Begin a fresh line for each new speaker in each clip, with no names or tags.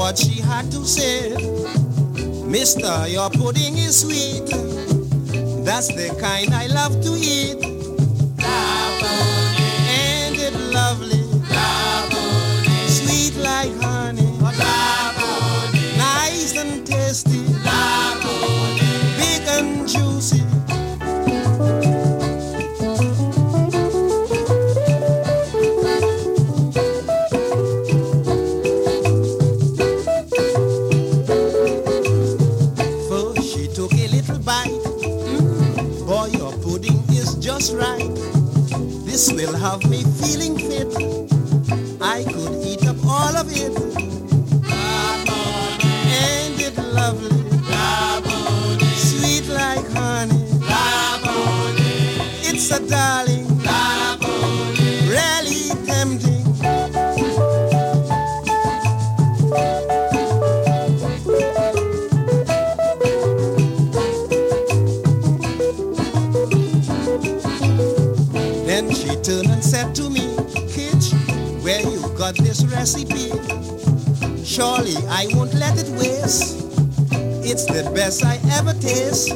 what she had to say. Mister, your pudding is sweet. That's the kind I love to eat. And it's lovely. Sweet like honey. Nice and tasty. Big and juicy. Boy, your pudding is just right. This will have me feeling fit. I could eat up all of it. And it's lovely. Sweet like honey. It's a darling. Really tempting. Then she turned and said to me, Kitch, where you got this recipe? Surely I won't let it waste. It's the best I ever taste.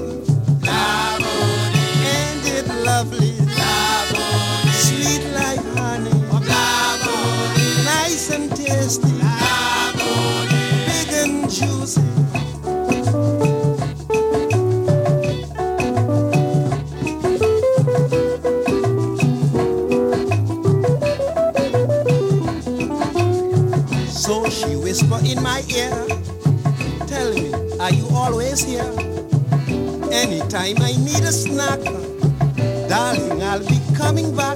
And it's lovely. Sweet like honey. Nice and tasty. Big and juicy. So she whispered in my ear, tell me, are you always here? Anytime I need a snack, darling, I'll be coming back.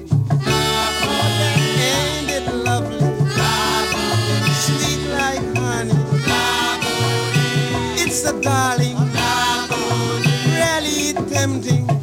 And it's lovely, sweet like honey. It's a darling, really tempting.